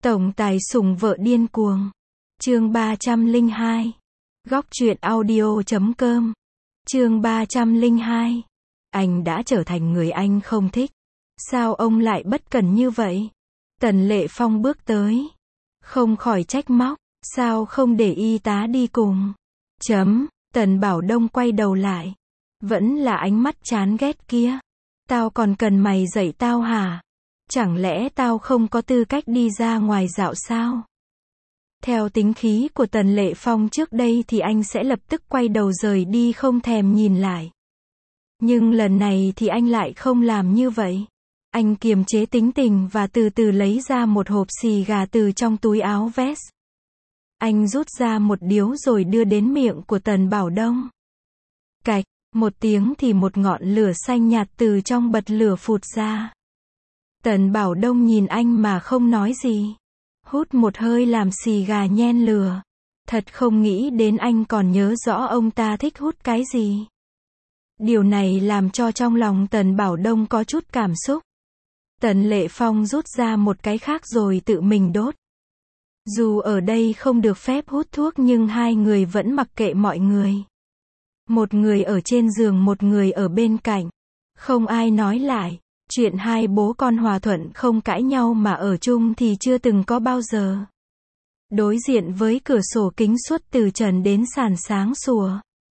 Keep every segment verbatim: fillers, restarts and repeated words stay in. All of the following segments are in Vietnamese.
Tổng tài sủng vợ điên cuồng. Chương ba trăm lẻ hai. Góc truyện audio chấm com. Chương ba trăm lẻ hai. Anh đã trở thành người anh không thích. Sao ông lại bất cẩn như vậy? Tần Lệ Phong bước tới. Không khỏi trách móc. Sao không để y tá đi cùng? Chấm. Tần Bảo Đông quay đầu lại. Vẫn là ánh mắt chán ghét kia. Tao còn cần mày dạy tao hả? Chẳng lẽ tao không có tư cách đi ra ngoài dạo sao? Theo tính khí của Tần Lệ Phong trước đây thì anh sẽ lập tức quay đầu rời đi không thèm nhìn lại. Nhưng lần này thì anh lại không làm như vậy. Anh kiềm chế tính tình và từ từ lấy ra một hộp xì gà từ trong túi áo vest. Anh rút ra một điếu rồi đưa đến miệng của Tần Bảo Đông. Cạch, một tiếng thì một ngọn lửa xanh nhạt từ trong bật lửa phụt ra. Tần Bảo Đông nhìn anh mà không nói gì. Hút một hơi làm xì gà nhen lửa. Thật không nghĩ đến anh còn nhớ rõ ông ta thích hút cái gì. Điều này làm cho trong lòng Tần Bảo Đông có chút cảm xúc. Tần Lệ Phong rút ra một cái khác rồi tự mình đốt. Dù ở đây không được phép hút thuốc nhưng hai người vẫn mặc kệ mọi người. Một người ở trên giường, một người ở bên cạnh. Không ai nói lại. Chuyện hai bố con hòa thuận không cãi nhau mà ở chung thì chưa từng có bao giờ. Đối diện với cửa sổ kính suốt từ trần đến sàn sáng sủa.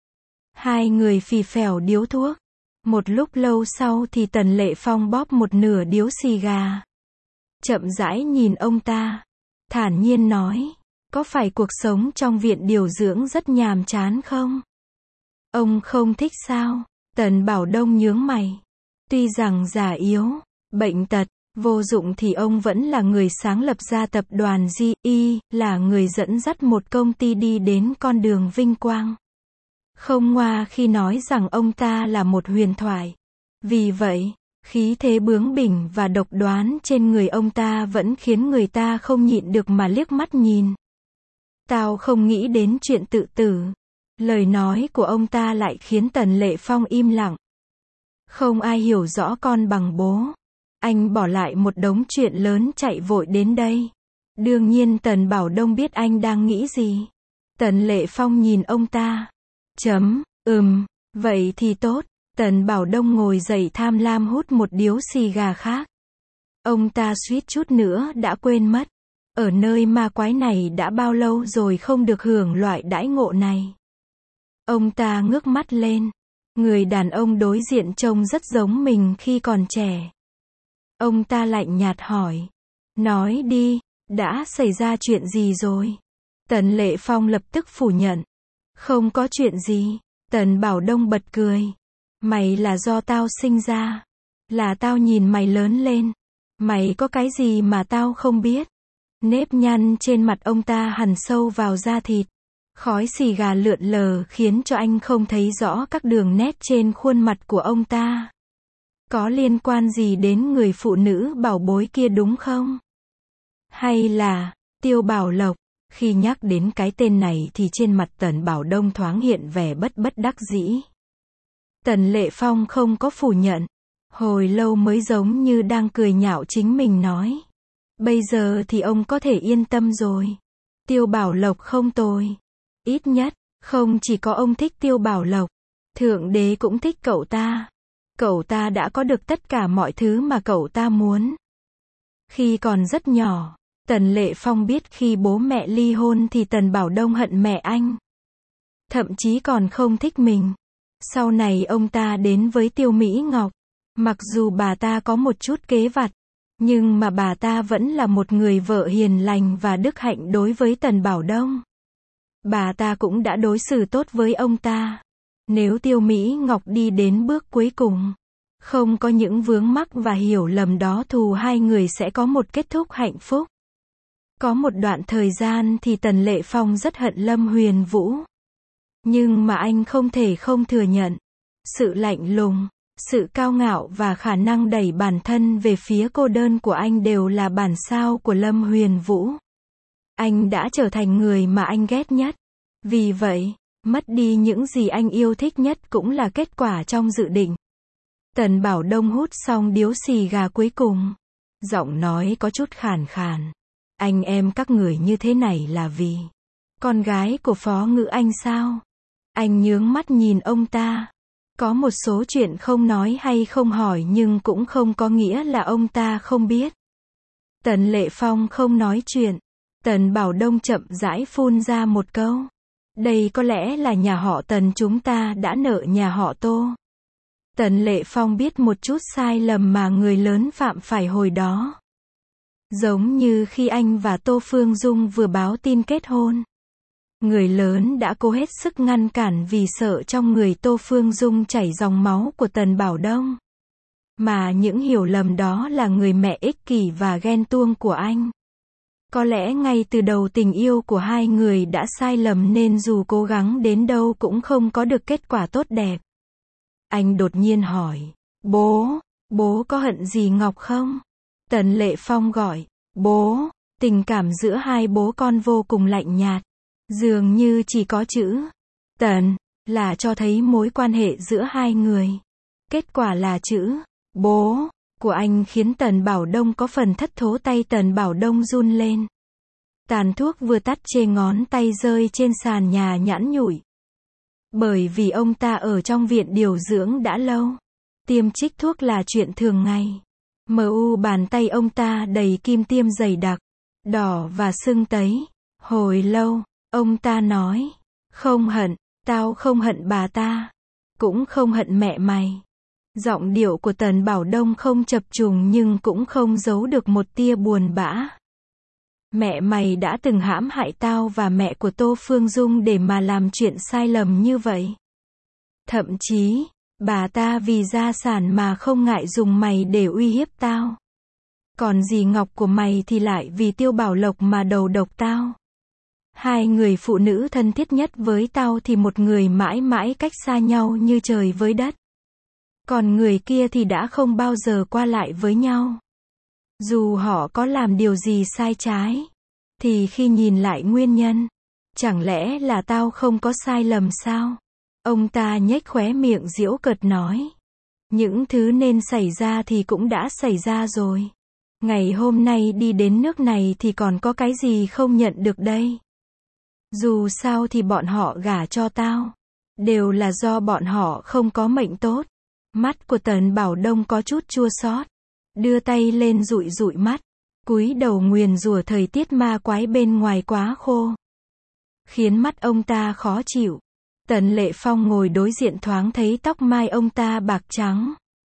Hai người phì phèo điếu thuốc. Một lúc lâu sau thì Tần Lệ Phong bóp một nửa điếu xì gà. Chậm rãi nhìn ông ta. Thản nhiên nói. Có phải cuộc sống trong viện điều dưỡng rất nhàm chán không? Ông không thích sao? Tần Bảo Đông nhướng mày. Tuy rằng già yếu, bệnh tật, vô dụng thì ông vẫn là người sáng lập ra tập đoàn giê i, là người dẫn dắt một công ty đi đến con đường vinh quang. Không ngoa khi nói rằng ông ta là một huyền thoại. Vì vậy, khí thế bướng bỉnh và độc đoán trên người ông ta vẫn khiến người ta không nhịn được mà liếc mắt nhìn. Tao không nghĩ đến chuyện tự tử. Lời nói của ông ta lại khiến Tần Lệ Phong im lặng. Không ai hiểu rõ con bằng bố. Anh bỏ lại một đống chuyện lớn chạy vội đến đây. Đương nhiên Tần Bảo Đông biết anh đang nghĩ gì. Tần Lệ Phong nhìn ông ta. Chấm, ừm, vậy thì tốt. Tần Bảo Đông ngồi dậy tham lam hút một điếu xì gà khác. Ông ta suýt chút nữa đã quên mất. Ở nơi ma quái này đã bao lâu rồi không được hưởng loại đãi ngộ này. Ông ta ngước mắt lên. Người đàn ông đối diện trông rất giống mình khi còn trẻ. Ông ta lạnh nhạt hỏi. Nói đi, đã xảy ra chuyện gì rồi? Tần Lệ Phong lập tức phủ nhận. Không có chuyện gì. Tần Bảo Đông bật cười. Mày là do tao sinh ra. Là tao nhìn mày lớn lên. Mày có cái gì mà tao không biết? Nếp nhăn trên mặt ông ta hằn sâu vào da thịt. Khói xì gà lượn lờ khiến cho anh không thấy rõ các đường nét trên khuôn mặt của ông ta. Có liên quan gì đến người phụ nữ bảo bối kia đúng không? Hay là Tiêu Bảo Lộc? Khi nhắc đến cái tên này thì trên mặt Tần Bảo Đông thoáng hiện vẻ bất bất đắc dĩ. Tần Lệ Phong không có phủ nhận. Hồi lâu mới giống như đang cười nhạo chính mình nói. Bây giờ thì ông có thể yên tâm rồi. Tiêu Bảo Lộc không tồi. Ít nhất, không chỉ có ông thích Tiêu Bảo Lộc. Thượng đế cũng thích cậu ta. Cậu ta đã có được tất cả mọi thứ mà cậu ta muốn. Khi còn rất nhỏ, Tần Lệ Phong biết khi bố mẹ ly hôn thì Tần Bảo Đông hận mẹ anh. Thậm chí còn không thích mình. Sau này ông ta đến với Tiêu Mỹ Ngọc. Mặc dù bà ta có một chút kế vặt, nhưng mà bà ta vẫn là một người vợ hiền lành và đức hạnh đối với Tần Bảo Đông. Bà ta cũng đã đối xử tốt với ông ta. Nếu Tiêu Mỹ Ngọc đi đến bước cuối cùng, không có những vướng mắc và hiểu lầm đó thù hai người sẽ có một kết thúc hạnh phúc. Có một đoạn thời gian thì Tần Lệ Phong rất hận Lâm Huyền Vũ. Nhưng mà anh không thể không thừa nhận. Sự lạnh lùng, sự cao ngạo và khả năng đẩy bản thân về phía cô đơn của anh đều là bản sao của Lâm Huyền Vũ. Anh đã trở thành người mà anh ghét nhất. Vì vậy, mất đi những gì anh yêu thích nhất cũng là kết quả trong dự định. Tần Bảo Đông hút xong điếu xì gà cuối cùng. Giọng nói có chút khàn khàn. Anh em các người như thế này là vì con gái của Phó Ngữ Anh sao? Anh nhướng mắt nhìn ông ta. Có một số chuyện không nói hay không hỏi nhưng cũng không có nghĩa là ông ta không biết. Tần Lệ Phong không nói chuyện. Tần Bảo Đông chậm rãi phun ra một câu. Đây có lẽ là nhà họ Tần chúng ta đã nợ nhà họ Tô. Tần Lệ Phong biết một chút sai lầm mà người lớn phạm phải hồi đó. Giống như khi anh và Tô Phương Dung vừa báo tin kết hôn. Người lớn đã cố hết sức ngăn cản vì sợ trong người Tô Phương Dung chảy dòng máu của Tần Bảo Đông. Mà những hiểu lầm đó là người mẹ ích kỷ và ghen tuông của anh. Có lẽ ngay từ đầu tình yêu của hai người đã sai lầm nên dù cố gắng đến đâu cũng không có được kết quả tốt đẹp. Anh đột nhiên hỏi, bố, bố có hận gì Ngọc không? Tần Lệ Phong gọi, bố, tình cảm giữa hai bố con vô cùng lạnh nhạt. Dường như chỉ có chữ Tần là cho thấy mối quan hệ giữa hai người. Kết quả là chữ bố của anh khiến Tần Bảo Đông có phần thất thố, tay Tần Bảo Đông run lên. Tàn thuốc vừa tắt trên ngón tay rơi trên sàn nhà nhẵn nhụi. Bởi vì ông ta ở trong viện điều dưỡng đã lâu. Tiêm trích thuốc là chuyện thường ngày. Mờ u bàn tay ông ta đầy kim tiêm dày đặc, đỏ và sưng tấy. Hồi lâu, ông ta nói, không hận, tao không hận bà ta. Cũng không hận mẹ mày. Giọng điệu của Tần Bảo Đông không chập trùng nhưng cũng không giấu được một tia buồn bã. Mẹ mày đã từng hãm hại tao và mẹ của Tô Phương Dung để mà làm chuyện sai lầm như vậy. Thậm chí, bà ta vì gia sản mà không ngại dùng mày để uy hiếp tao. Còn dì Ngọc của mày thì lại vì Tiêu Bảo Lộc mà đầu độc tao. Hai người phụ nữ thân thiết nhất với tao thì một người mãi mãi cách xa nhau như trời với đất. Còn người kia thì đã không bao giờ qua lại với nhau. Dù họ có làm điều gì sai trái, thì khi nhìn lại nguyên nhân, chẳng lẽ là tao không có sai lầm sao? Ông ta nhếch khóe miệng giễu cợt nói. Những thứ nên xảy ra thì cũng đã xảy ra rồi. Ngày hôm nay đi đến nước này thì còn có cái gì không nhận được đây? Dù sao thì bọn họ gả cho tao. Đều là do bọn họ không có mệnh tốt. Mắt của Tần Bảo Đông có chút chua xót. Đưa tay lên dụi dụi mắt. Cúi đầu nguyền rủa thời tiết ma quái bên ngoài quá khô. Khiến mắt ông ta khó chịu. Tần Lệ Phong ngồi đối diện thoáng thấy tóc mai ông ta bạc trắng.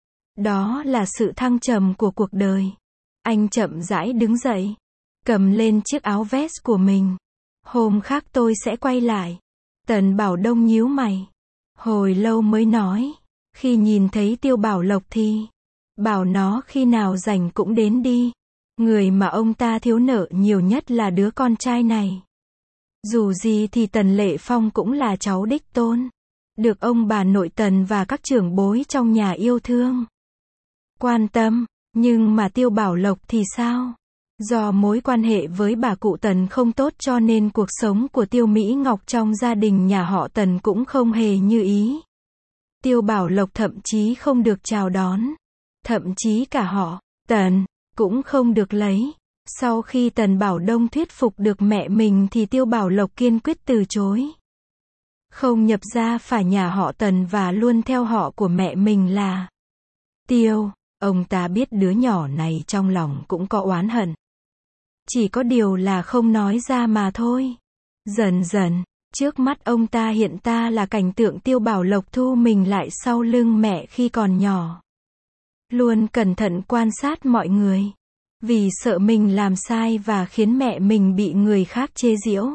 Đó là sự thăng trầm của cuộc đời. Anh chậm rãi đứng dậy. Cầm lên chiếc áo vest của mình. Hôm khác tôi sẽ quay lại. Tần Bảo Đông nhíu mày. Hồi lâu mới nói. Khi nhìn thấy Tiêu Bảo Lộc thì bảo nó khi nào rảnh cũng đến đi. Người mà ông ta thiếu nợ nhiều nhất là đứa con trai này. Dù gì thì Tần Lệ Phong cũng là cháu đích tôn. Được ông bà nội Tần và các trưởng bối trong nhà yêu thương. Quan tâm, nhưng mà Tiêu Bảo Lộc thì sao? Do mối quan hệ với bà cụ Tần không tốt cho nên cuộc sống của Tiêu Mỹ Ngọc trong gia đình nhà họ Tần cũng không hề như ý. Tiêu Bảo Lộc thậm chí không được chào đón. Thậm chí cả họ, Tần, cũng không được lấy. Sau khi Tần Bảo Đông thuyết phục được mẹ mình thì Tiêu Bảo Lộc kiên quyết từ chối. Không nhập gia phải nhà họ Tần và luôn theo họ của mẹ mình là Tiêu. Ông ta biết đứa nhỏ này trong lòng cũng có oán hận. Chỉ có điều là không nói ra mà thôi. Dần dần, trước mắt ông ta hiện ta là cảnh tượng Tiêu Bảo Lộc thu mình lại sau lưng mẹ khi còn nhỏ. Luôn cẩn thận quan sát mọi người. Vì sợ mình làm sai và khiến mẹ mình bị người khác chế giễu.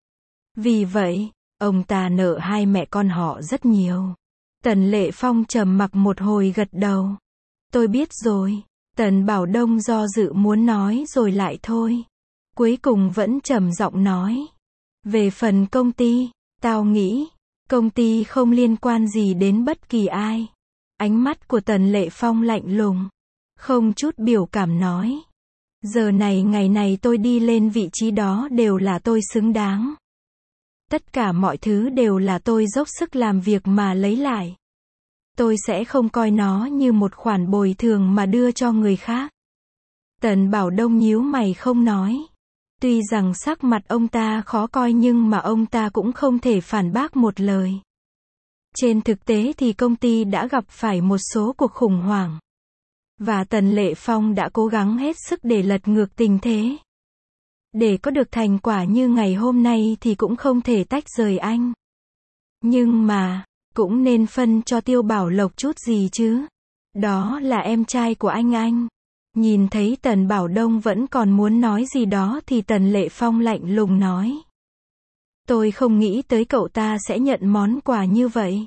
Vì vậy, ông ta nợ hai mẹ con họ rất nhiều. Tần Lệ Phong trầm mặc một hồi gật đầu. Tôi biết rồi. Tần Bảo Đông do dự muốn nói rồi lại thôi. Cuối cùng vẫn trầm giọng nói. Về phần công ty, tao nghĩ, công ty không liên quan gì đến bất kỳ ai. Ánh mắt của Tần Lệ Phong lạnh lùng. Không chút biểu cảm nói. Giờ này ngày này tôi đi lên vị trí đó đều là tôi xứng đáng. Tất cả mọi thứ đều là tôi dốc sức làm việc mà lấy lại. Tôi sẽ không coi nó như một khoản bồi thường mà đưa cho người khác. Tần Bảo Đông nhíu mày không nói. Tuy rằng sắc mặt ông ta khó coi nhưng mà ông ta cũng không thể phản bác một lời. Trên thực tế thì công ty đã gặp phải một số cuộc khủng hoảng. Và Tần Lệ Phong đã cố gắng hết sức để lật ngược tình thế. Để có được thành quả như ngày hôm nay thì cũng không thể tách rời anh. Nhưng mà, cũng nên phân cho Tiêu Bảo Lộc chút gì chứ. Đó là em trai của anh anh. Nhìn thấy Tần Bảo Đông vẫn còn muốn nói gì đó thì Tần Lệ Phong lạnh lùng nói. Tôi không nghĩ tới cậu ta sẽ nhận món quà như vậy.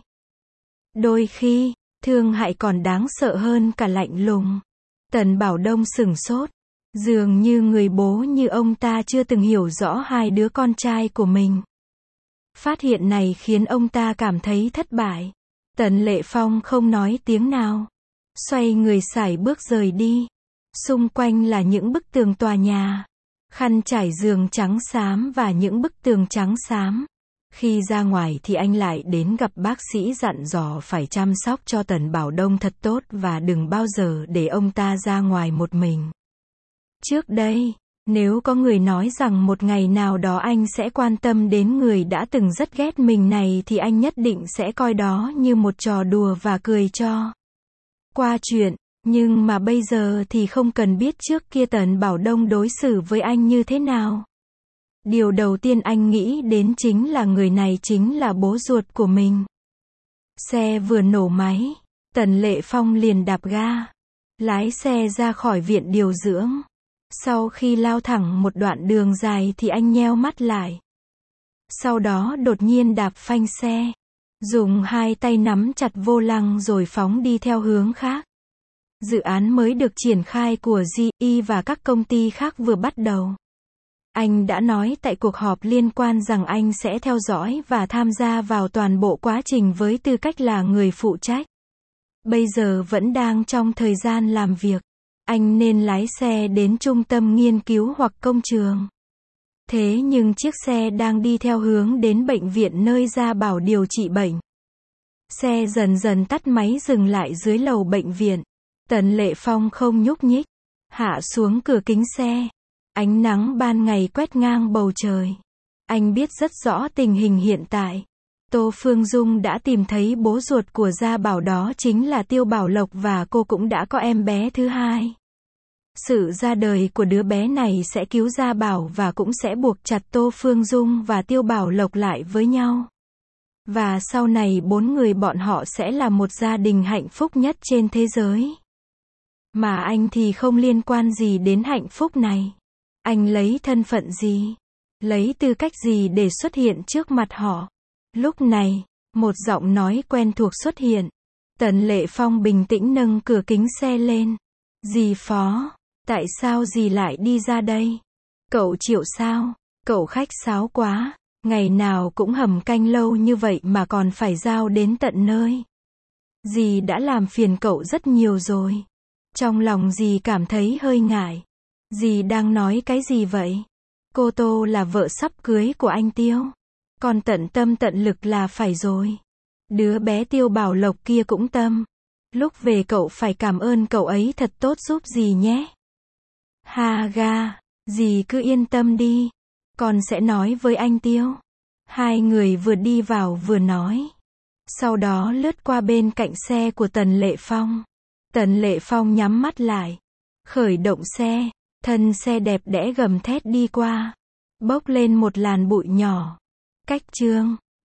Đôi khi, thương hại còn đáng sợ hơn cả lạnh lùng. Tần Bảo Đông sửng sốt. Dường như người bố như ông ta chưa từng hiểu rõ hai đứa con trai của mình. Phát hiện này khiến ông ta cảm thấy thất bại. Tần Lệ Phong không nói tiếng nào. Xoay người sải bước rời đi. Xung quanh là những bức tường tòa nhà. Khăn trải giường trắng xám và những bức tường trắng xám. Khi ra ngoài thì anh lại đến gặp bác sĩ dặn dò phải chăm sóc cho Tần Bảo Đông thật tốt và đừng bao giờ để ông ta ra ngoài một mình. Trước đây, nếu có người nói rằng một ngày nào đó anh sẽ quan tâm đến người đã từng rất ghét mình này thì anh nhất định sẽ coi đó như một trò đùa và cười cho qua chuyện. Nhưng mà bây giờ thì không cần biết trước kia Tần Bảo Đông đối xử với anh như thế nào. Điều đầu tiên anh nghĩ đến chính là người này chính là bố ruột của mình. Xe vừa nổ máy, Tần Lệ Phong liền đạp ga, lái xe ra khỏi viện điều dưỡng. Sau khi lao thẳng một đoạn đường dài thì anh nheo mắt lại. Sau đó đột nhiên đạp phanh xe, dùng hai tay nắm chặt vô lăng rồi phóng đi theo hướng khác. Dự án mới được triển khai của giê e và các công ty khác vừa bắt đầu. Anh đã nói tại cuộc họp liên quan rằng anh sẽ theo dõi và tham gia vào toàn bộ quá trình với tư cách là người phụ trách. Bây giờ vẫn đang trong thời gian làm việc. Anh nên lái xe đến trung tâm nghiên cứu hoặc công trường. Thế nhưng chiếc xe đang đi theo hướng đến bệnh viện nơi Gia Bảo điều trị bệnh. Xe dần dần tắt máy dừng lại dưới lầu bệnh viện. Tần Lệ Phong không nhúc nhích, hạ xuống cửa kính xe. Ánh nắng ban ngày quét ngang bầu trời. Anh biết rất rõ tình hình hiện tại. Tô Phương Dung đã tìm thấy bố ruột của Gia Bảo, đó chính là Tiêu Bảo Lộc, và cô cũng đã có em bé thứ hai. Sự ra đời của đứa bé này sẽ cứu Gia Bảo và cũng sẽ buộc chặt Tô Phương Dung và Tiêu Bảo Lộc lại với nhau. Và sau này bốn người bọn họ sẽ là một gia đình hạnh phúc nhất trên thế giới. Mà anh thì không liên quan gì đến hạnh phúc này. Anh lấy thân phận gì? Lấy tư cách gì để xuất hiện trước mặt họ? Lúc này, một giọng nói quen thuộc xuất hiện. Tần Lệ Phong bình tĩnh nâng cửa kính xe lên. Dì Phó, tại sao dì lại đi ra đây? Cậu Triệu sao? Cậu khách sáo quá. Ngày nào cũng hầm canh lâu như vậy mà còn phải giao đến tận nơi. Dì đã làm phiền cậu rất nhiều rồi. Trong lòng dì cảm thấy hơi ngại. Dì đang nói cái gì vậy? Cô Tô là vợ sắp cưới của anh Tiêu. Còn tận tâm tận lực là phải rồi. Đứa bé Tiêu Bảo Lộc kia cũng tâm. Lúc về cậu phải cảm ơn cậu ấy thật tốt giúp dì nhé. Ha ga, dì cứ yên tâm đi. Con sẽ nói với anh Tiêu. Hai người vừa đi vào vừa nói. Sau đó lướt qua bên cạnh xe của Tần Lệ Phong. Tần Lệ Phong nhắm mắt lại. Khởi động xe. Thân xe đẹp đẽ gầm thét đi qua. Bốc lên một làn bụi nhỏ. Cách chương